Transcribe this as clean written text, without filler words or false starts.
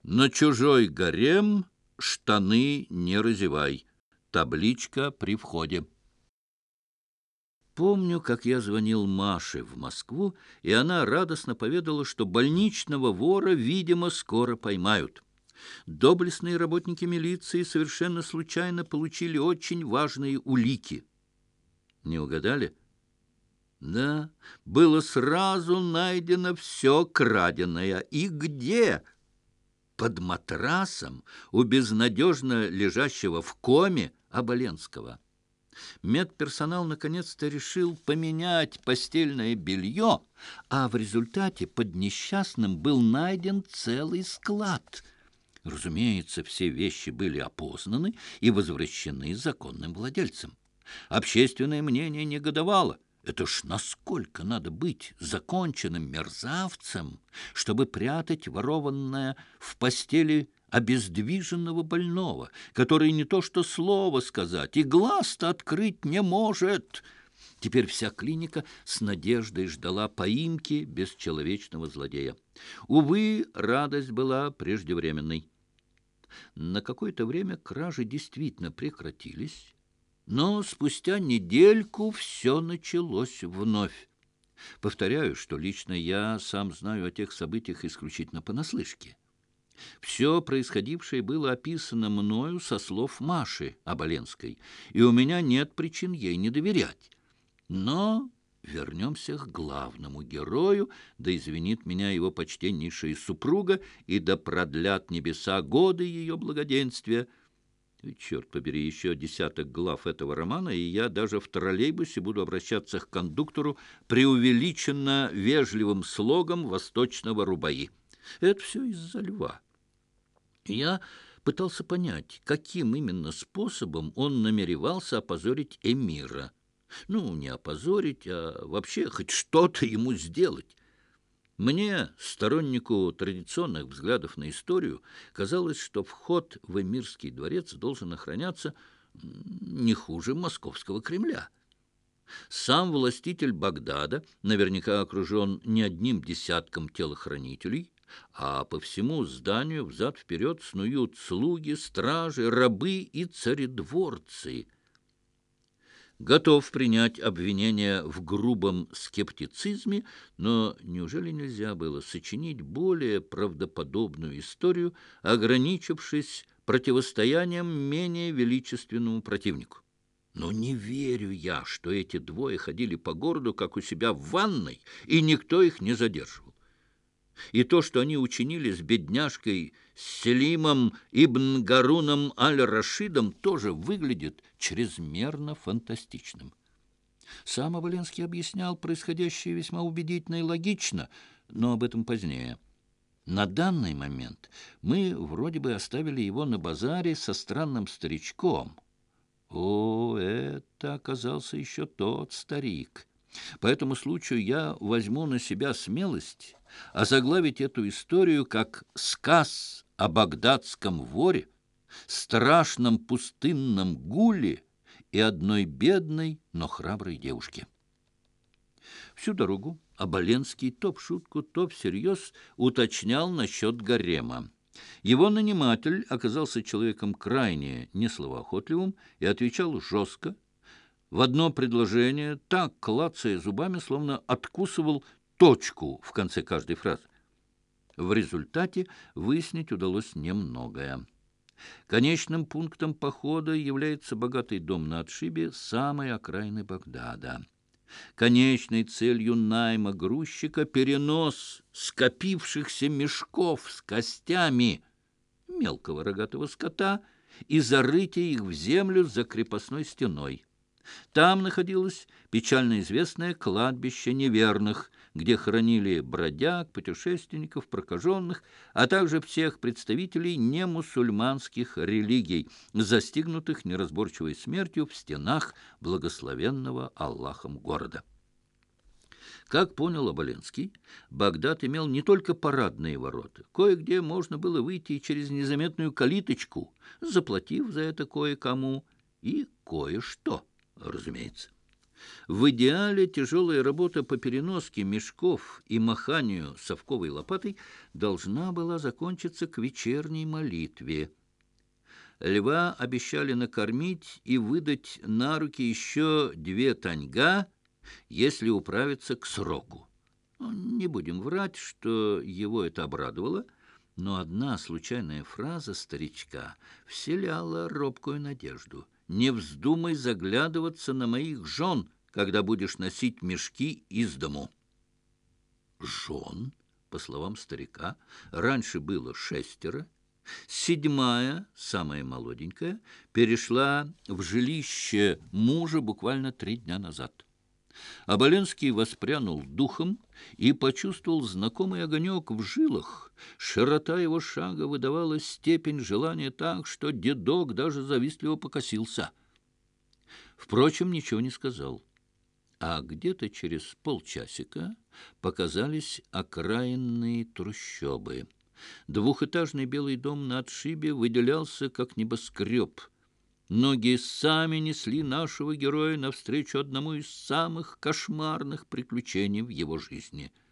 На чужой гарем штаны не разевай. Табличка при входе. Помню, как я звонил Маше в Москву, и она радостно поведала, что больничного вора, видимо, скоро поймают. Доблестные работники милиции совершенно случайно получили очень важные улики. Не угадали? Да, было сразу найдено все краденое. И где? Под матрасом у безнадежно лежащего в коме Оболенского. Медперсонал наконец-то решил поменять постельное белье, а в результате под несчастным был найден целый склад. Разумеется, все вещи были опознаны и возвращены законным владельцам. Общественное мнение негодовало. Это ж насколько надо быть законченным мерзавцем, чтобы прятать ворованное в постели обездвиженного больного, который не то что слово сказать, и глаз-то открыть не может. Теперь вся клиника с надеждой ждала поимки бесчеловечного злодея. Увы, радость была преждевременной. На какое-то время кражи действительно прекратились, но спустя недельку все началось вновь. Повторяю, что лично я сам знаю о тех событиях исключительно понаслышке. Все происходившее было описано мною со слов Маши Оболенской, и у меня нет причин ей не доверять. Но вернемся к главному герою, да извинит меня его почтеннейшая супруга, и да продлят небеса годы ее благоденствия. Черт побери, еще десяток глав этого романа, и я даже в троллейбусе буду обращаться к кондуктору преувеличенно вежливым слогом восточного Рубаи. Это все из-за льва. Я пытался понять, каким именно способом он намеревался опозорить эмира. Ну, не опозорить, а вообще хоть что-то ему сделать. Мне, стороннику традиционных взглядов на историю, казалось, что вход в Эмирский дворец должен охраняться не хуже московского Кремля. Сам властитель Багдада наверняка окружен не одним десятком телохранителей, а по всему зданию взад-вперед снуют слуги, стражи, рабы и царедворцы. Готов принять обвинение в грубом скептицизме, но неужели нельзя было сочинить более правдоподобную историю, ограничившись противостоянием менее величественному противнику? Но не верю я, что эти двое ходили по городу, как у себя в ванной, и никто их не задерживал. И то, что они учинили с бедняжкой Селимом ибн Гаруном аль-Рашидом, тоже выглядит чрезмерно фантастичным. Сам Оболенский объяснял происходящее весьма убедительно и логично, но об этом позднее. На данный момент мы вроде бы оставили его на базаре со странным старичком. О, это оказался еще тот старик. По этому случаю я возьму на себя смелость озаглавить эту историю как «Сказ о багдадском воре, страшном пустынном гуле и одной бедной, но храброй девушке». Всю дорогу Оболенский то в шутку, то всерьез уточнял насчет гарема. Его наниматель оказался человеком крайне несловоохотливым и отвечал жестко, в одно предложение, так клацая зубами, словно откусывал точку в конце каждой фразы. В результате выяснить удалось немногое. Конечным пунктом похода является богатый дом на отшибе самой окраины Багдада. Конечной целью найма грузчика перенос скопившихся мешков с костями мелкого рогатого скота и зарытие их в землю за крепостной стеной. Там находилось печально известное кладбище неверных, где хоронили бродяг, путешественников, прокаженных, а также всех представителей немусульманских религий, застигнутых неразборчивой смертью в стенах благословенного Аллахом города. Как понял Оболенский, Багдад имел не только парадные ворота. Кое-где можно было выйти через незаметную калиточку, заплатив за это кое-кому и кое-что, разумеется. В идеале тяжелая работа по переноске мешков и маханию совковой лопатой должна была закончиться к вечерней молитве. Льва обещали накормить и выдать на руки еще 2 таньга, если управиться к сроку. Не будем врать, что его это обрадовало, но одна случайная фраза старичка вселяла робкую надежду. «Не вздумай заглядываться на моих жен, когда будешь носить мешки из дому». Жен, по словам старика, раньше было 6. 7, самая молоденькая, перешла в жилище мужа буквально 3 дня назад. Оболенский воспрянул духом и почувствовал знакомый огонек в жилах. Широта его шага выдавала степень желания так, что дедок даже завистливо покосился. Впрочем, ничего не сказал. А где-то через полчасика показались окраинные трущобы. 2-этажный белый дом на отшибе выделялся, как небоскреб. Ноги сами несли нашего героя навстречу одному из самых кошмарных приключений в его жизни —